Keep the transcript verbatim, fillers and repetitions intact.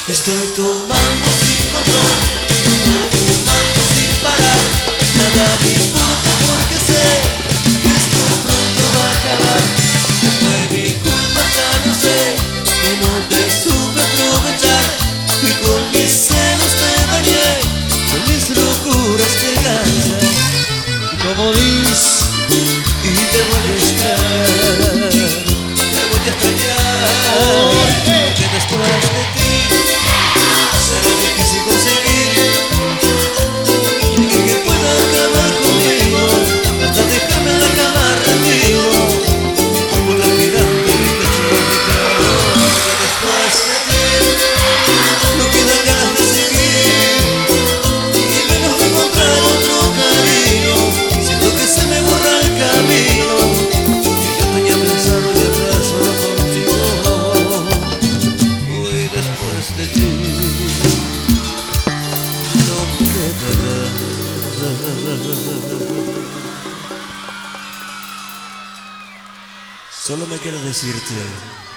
Estoy tomando sin control, fumando sin parar. Nada me importa porque sé que esto pronto va a acabar. Fue mi culpa, ya lo sé, que no te supe aprovechar. Y con mis celos te dañé, con mis locuras te engañé. Como dices, y te voy a extrañar, te voy a extrañar, porque después de ti será difícil conseguir alguien que pueda acabar conmigo, hasta dejarme en la cama rendido, como la mirando mi pecho palpitado. Porque después de ti no quedan ganas de seguir, y menos de encontrar otro cariño. Siento que se me borra el camino, que yo tenía pensado de hablar solo contigo. Hoy después de ti no queda nada. Solo me queda decirte